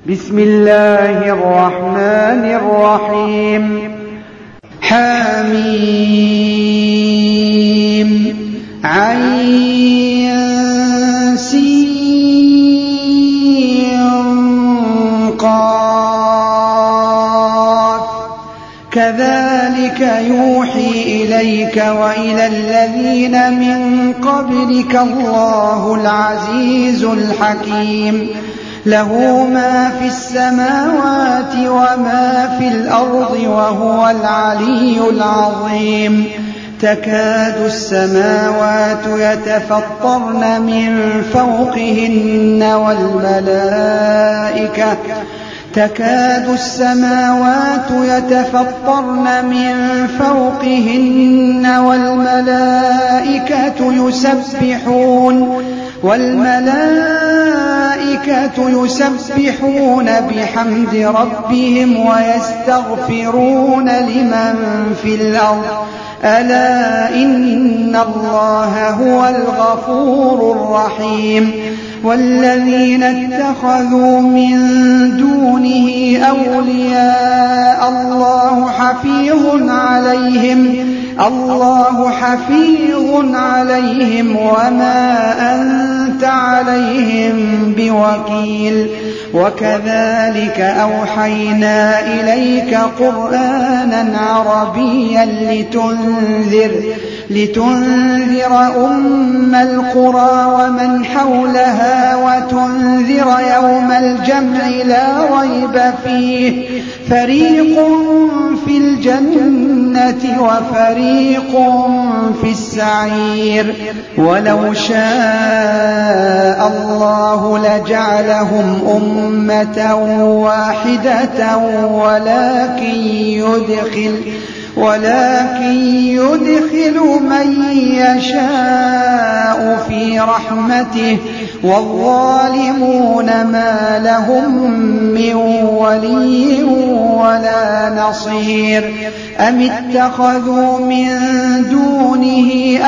بسم الله الرحمن الرحيم. حميم عين سين قاف كذلك يوحي إليك وإلى الذين من قبلك الله العزيز الحكيم له ما في السماوات وما في الأرض وهو العلي العظيم. تكاد السماوات يتفطرن من فوقهن والملائكة يسبحون بحمد ربهم ويستغفرون لمن في الأرض ألا إن الله هو الغفور الرحيم. والذين اتخذوا من دونه أولياء الله حفيظ عليهم وما أنت عليهم بوكيل. وكذلك أوحينا إليك قرآنا عربيا لتنذر أم القرى ومن حولها وتنذر يوم الجمع لا ريب فيه فريق في الجنة وفريق في السعير. ولو شاء الله لجعلهم أمة واحدة ولكن يدخل من يشاء في رحمته والظالمون ما لهم من ولي ولا نصير. أم اتخذوا من دونه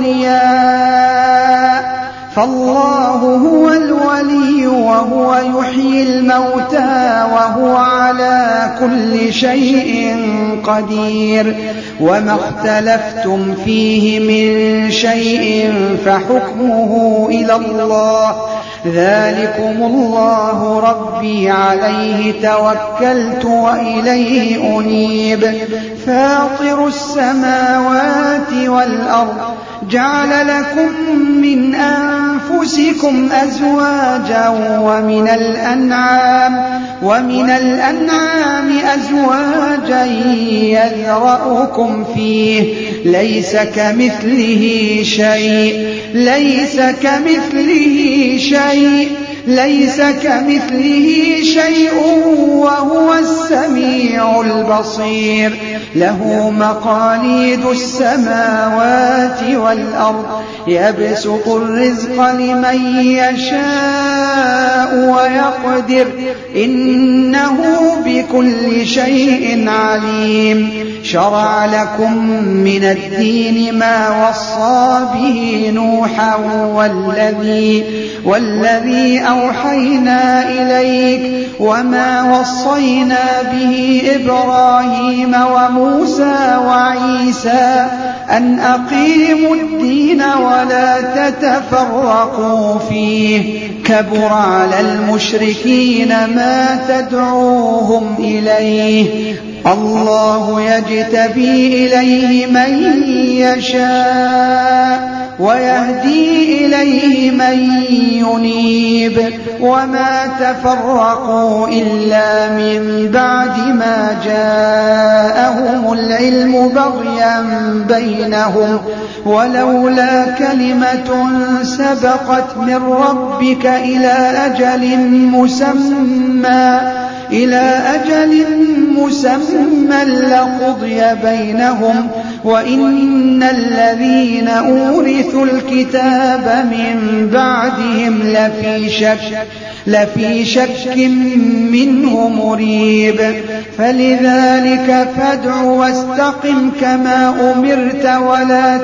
أولياء فالله هو الولي وهو يحيي الموتى وهو على كل شيء قدير. وما اختلفتم فيه من شيء فحكمه إلى الله ذلكم الله ربي عليه توكلت وإليه أنيب. فاطر السماوات والأرض جعل لكم من أنفسكم أزواجا ومن الأنعام أزواجا يذرأكم فيه ليس كمثله شيء وهو السميع البصير. له مقاليد السماوات والأرض يبسط الرزق لمن يشاء ويقدر إنه بكل شيء عليم. شرع لكم من الدين ما وصى به نوحا والذي أوحينا إليك وما وصينا به إبراهيم وموسى وعيسى أن أقيموا الدين ولا تتفرقوا فيه كبر على المشركين ما تدعوهم إليه. الله يجتبي إليه من يشاء ويهدي إليه من ينيب. وما تفرقوا إلا من بعد ما جاءهم العلم بغيا بينهم ولولا كلمة سبقت من ربك إلى أجل مسمى لقضي بينهم وإن الذين أورثوا الكتاب من بعدهم لفي شك منه مريب. فلذلك فادع واستقم كما أمرت ولا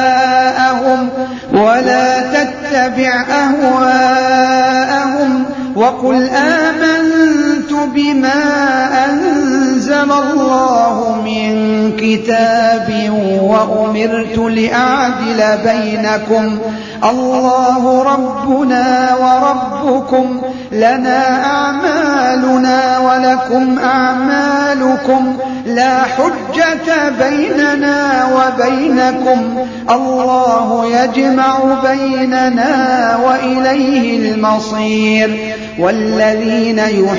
تتبع أهواءهم وقل آمنت بما أنزل الله من كتاب وأمرت لأعدل بينكم الله ربنا وربكم لنا أعمالنا ولكم أعمالكم لا حجة بيننا وبينكم الله يجمع بيننا وإليه المصير والذين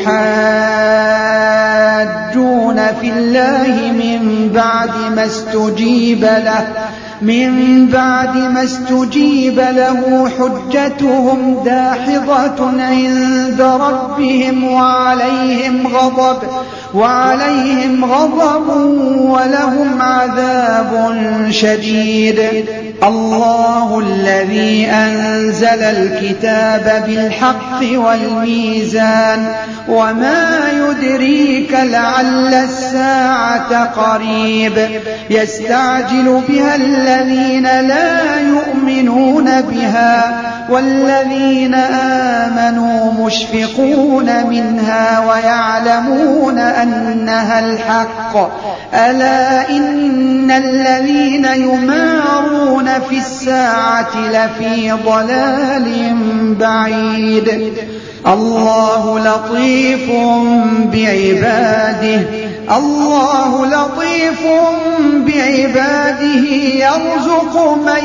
يحاجون في الله من بعد ما استجيب له حجتهم داحضة عند ربهم وعليهم غضب ولهم عذاب شديد. الله الذي أنزل الكتاب بالحق والميزان وما يدريك لعل الساعة قريب يستعجل بها الذين لا يؤمنون بها والذين آمنوا مشفقون منها ويعلمون أنها الحق ألا إن الذين يمارون في الساعة لفي ضلال بعيد. الله لطيف بعباده يرزق من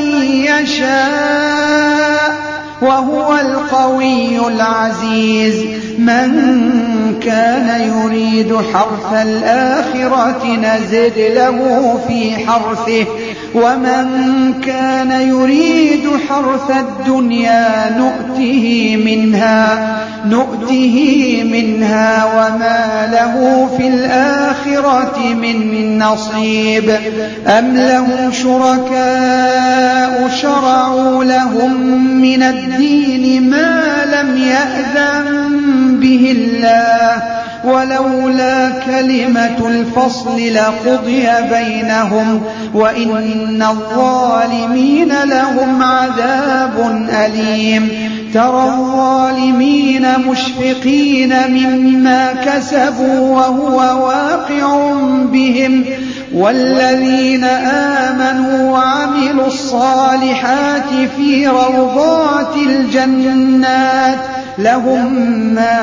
يشاء وهو القوي العزيز. من كان يريد حرث الآخرة نزد له في حرثه ومن كان يريد حرث الدنيا نؤته منها وما له في الآخرة من نصيب. أم لهم شركاء شرعوا لهم من الدين ما لم يأذن به الله ولولا كلمة الفصل لقضي بينهم وإن الظالمين لهم عذاب أليم. ترى الظالمين مشفقين مما كسبوا وهو واقع بهم والذين آمنوا وعملوا الصالحات في روضات الجنات لهم ما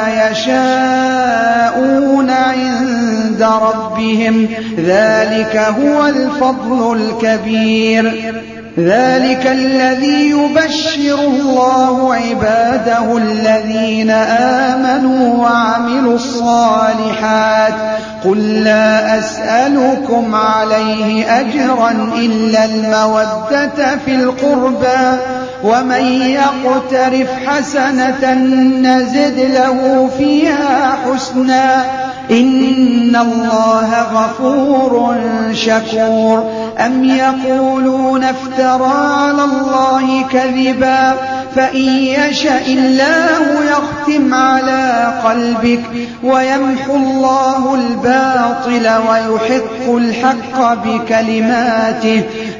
يشاءون عند ربهم ذلك هو الفضل الكبير. ذلك الذي يبشر الله عباده الذين آمنوا وعملوا الصالحات قل لا أسألكم عليه أجرا إلا المودة في القربى ومن يقترف حسنة نزد له فيها حسنا إن الله غفور شكور. أم يقولون افترى على الله كذبا فإن يشاء الله يختم على قلبك ويمحو الله الباطل ويحق الحق بكلماته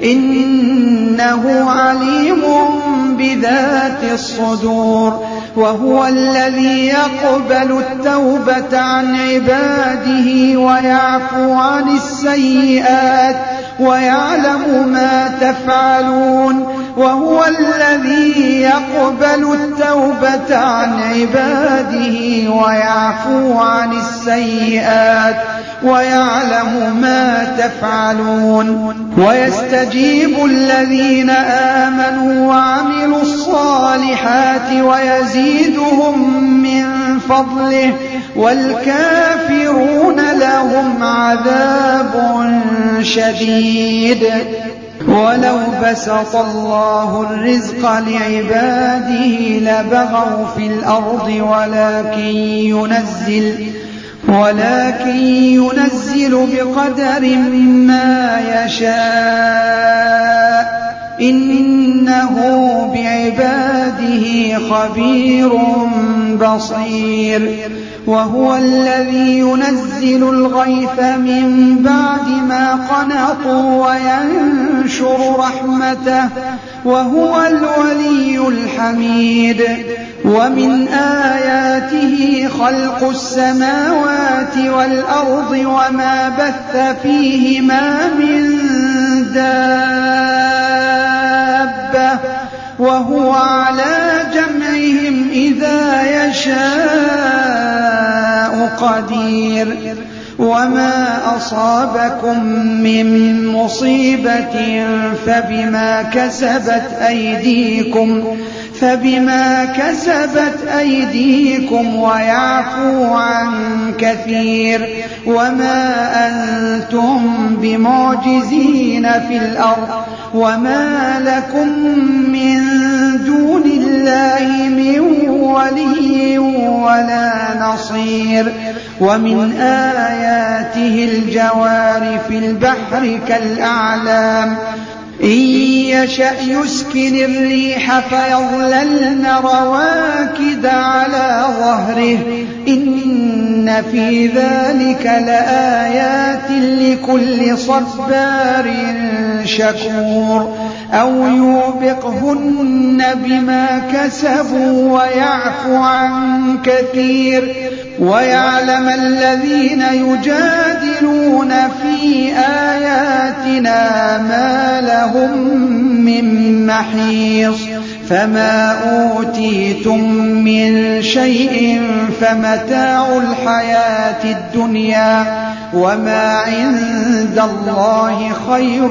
إنه عليم بذات الصدور. وهو الذي يقبل التوبة عن عباده ويعفو عن السيئات ويعلم ما تفعلون. وهو الذي يقبل التوبة عن عباده ويعفو عن السيئات ويعلم ما تفعلون. ويستجيب الذين آمنوا وعملوا الصالحات ويزيدهم من فضله والكافرون لهم عذاب شديد. ولو بسط الله الرزق لعباده لبغوا في الأرض ولكن ينزل بقدر ما يشاء إنه بعباده خبير بصير. وهو الذي ينزل الغيث من بعد ما قنطوا وينشر رحمته وهو الولي الحميد. ومن آياته خلق السماوات والأرض وما بث فيهما من دابة وهو على جمعهم إذا يشاء قدير وما أصابكم من مصيبة فبما كسبت أيديكم ويعفو عن كثير وما أنتم بمعجزين في الأرض وما لكم من دون الله من ولي ولا نصير ومن آياته الجوار في البحر كالأعلام إن يشأ يسكن الريح فيظللن رواكد على ظهره إن في ذلك لآيات لكل صبار شكور أو يوبقهن بما كسبوا ويعفو عن كثير ويعلم الذين يجادلون في آياتنا ما لهم من محيص فما أوتيتم من شيء فمتاع الحياة الدنيا وما عند الله خير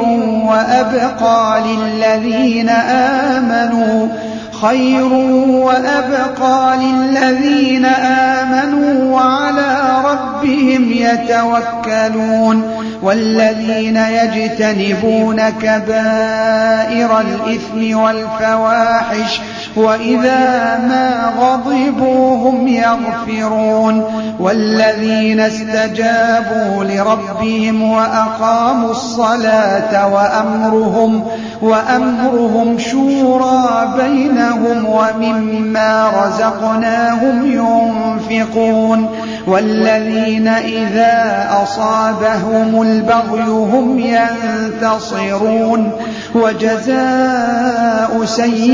وأبقى للذين آمنوا وعلى ربهم يتوكلون والذين يجتنبون كبائر الإثم والفواحش وإذا ما غضبوا هم يغفرون والذين استجابوا لربهم وأقاموا الصلاة وأمرهم شورى بينهم ومما رزقناهم ينفقون والذين إذا أصابهم البغي هم ينتصرون وجزاء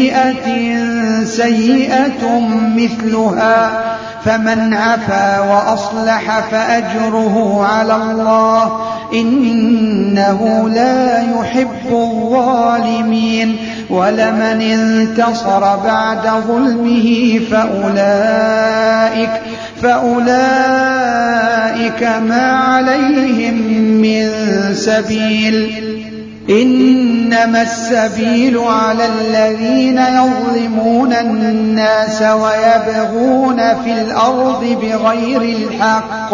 سيئة مثلها فمن عفا وأصلح فأجره على الله إنه لا يحب الظالمين ولمن انتصر بعد ظلمه فأولئك ما عليهم من سبيل إنما السبيل على الذين يظلمون الناس ويبغون في الأرض بغير الحق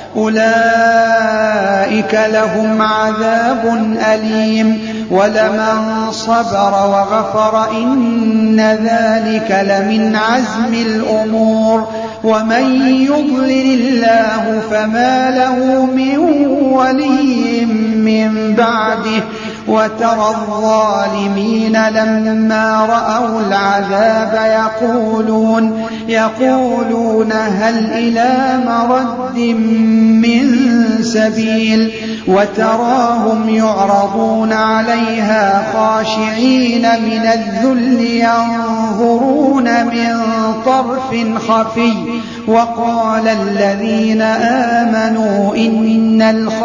أولئك لهم عذاب أليم ولمن صبر وغفر إن ذلك لمن عزم الأمور ومن يضلل الله فما له من ولي من بعده وترى الظالمين لما رأوا العذاب يقولون هل إلى مرد من سبيل وتراهم يعرضون عليها خاشعين من الذل ينظرون من طرف خفي وقال الذين آمنوا إن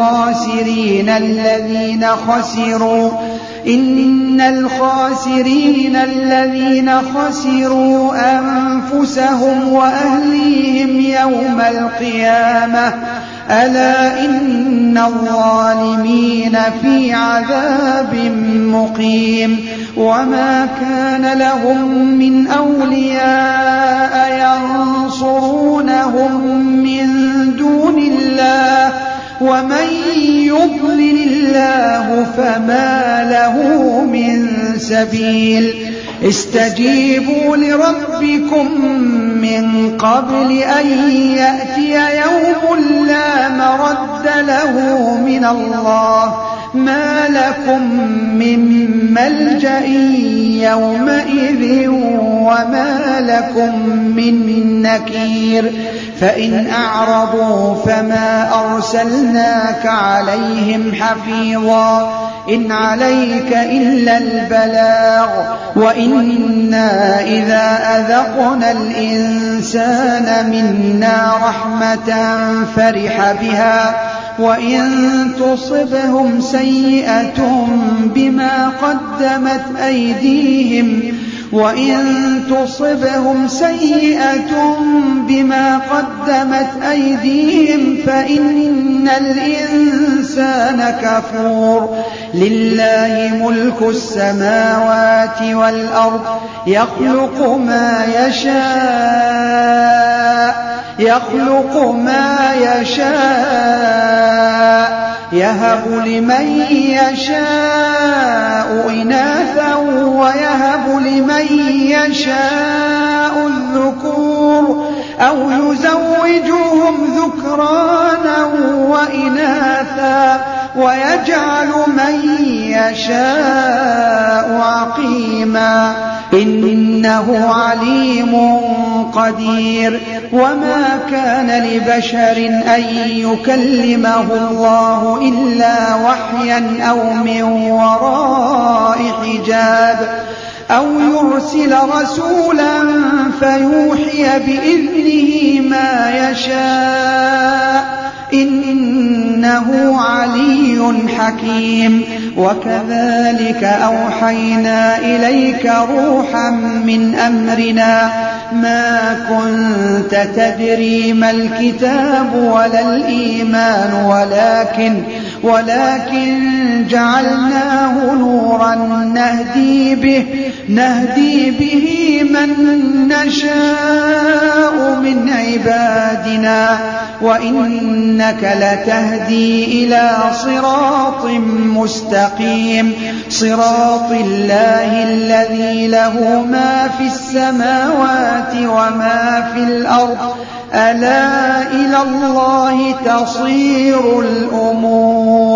الخاسرين الذين خسروا أنفسهم وأهليهم يوم القيامة ألا إن الظالمين في عذاب مقيم وما كان لهم من أولياء ينصرونهم من دون الله ومن يضلل الله فما له من سبيل استجيبوا لربكم من قبل أن يأتي يوم لا مرد له من الله ما لكم من ملجأ يومئذ وما لكم من نكير فإن أعرضوا فما أرسلناك عليهم حفيظا إن عليك إلا البلاغ وإنا إذا أذقنا الإنسان منا رحمة فرح بها وإن تصبهم سيئة بما قدمت أيديهم فإن الإنسان كفور لله ملك السماوات والأرض يخلق ما يشاء يهب لمن يشاء إناثا ويهب لمن يشاء الذكور أو يزوجهم ذكرانا وإناثا ويجعل من يشاء عقيما إنه عليم قدير وما كان لبشر أن يكلمه الله إلا وحيا أو من وراء حجاب أو يرسل رسولا فيوحي بإذنه ما يشاء إنه علي حكيم وكذلك أوحينا إليك روحا من أمرنا ما كنت تدري ما الكتاب ولا الإيمان ولكن جعلناه نورا نهدي به من نشاء من عبادنا وإنك لتهدي إلى صراط مستقيم صراط الله الذي له ما في السماوات وما في الأرض ألا إلى الله تصير الأمور.